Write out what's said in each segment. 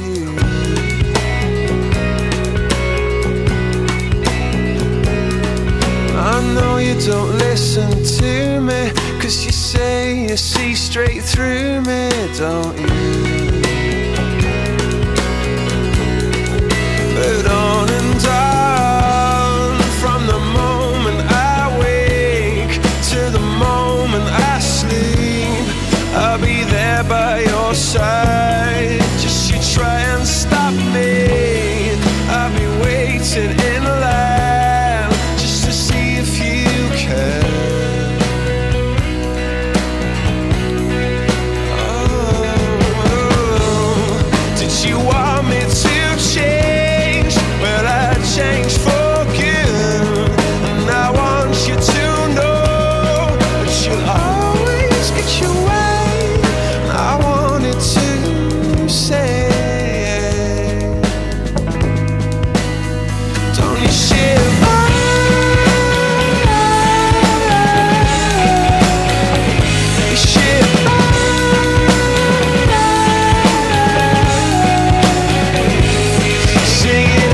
you. I know you don't listen to me, 'cause you say you see straight through me, don't you? But on and on, from the moment I wake to the moment I sleep, I'll be there by your side. Just you try and stop me, I'll be waiting in line just to see if you can. Oh, did you want me to change? Well, I changed for good, and I want you to know that you'll always get your way. I wanted to say, don't you shiver? You shiver. Sing it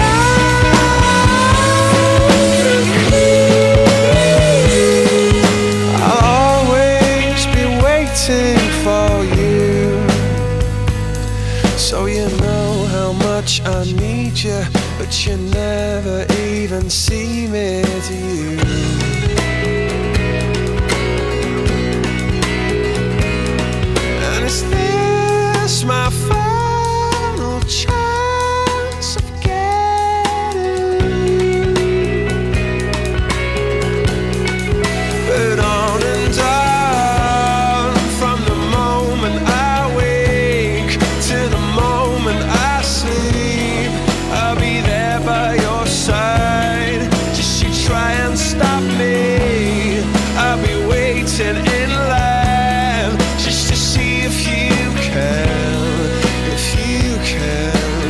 out. I'll always be waiting for you, so you know how much I need you, but you never even see me, do you? And is this my final chance of getting you? But on and on, from the moment I wake to the moment I sleep, I'll be there by your side. Just you try and stop me, I'll be waiting in line just to see if you can, if you can.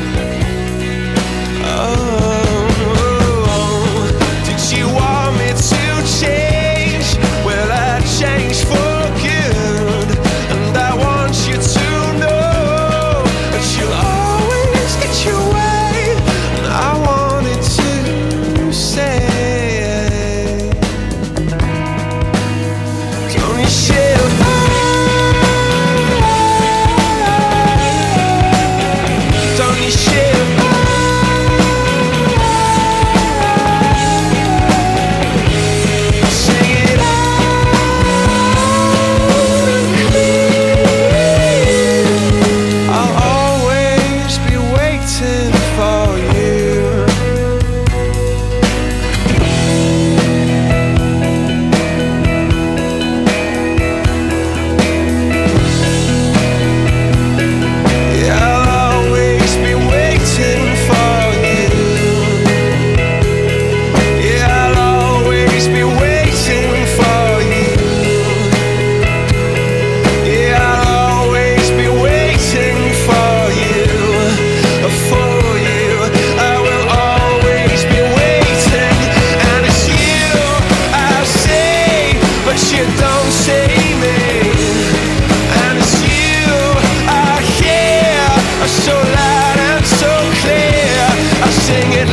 Oh, did you want me to change? Well, I changed for good, and I want you to know that you'll always get your way. And I wanted to say, don't you shiver? Don't you shiver? Sing it out. I'll always be waiting for you. Yeah, I'll always be waiting for you. Yeah, I'll always be waiting for you. Yeah, I'll always be waiting for you, for you. I will always be waiting, and it's you I say, but you don't see me. And it's you I hear, so loud and so clear. I sing it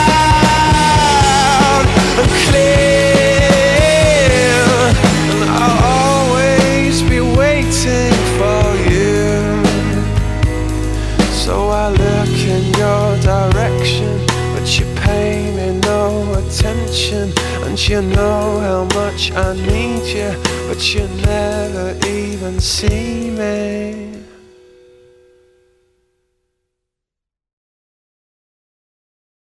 loud and clear, and I'll always be waiting for you. So I look in your direction, but you pay me no attention. And you know how much I need you, but you never even see me.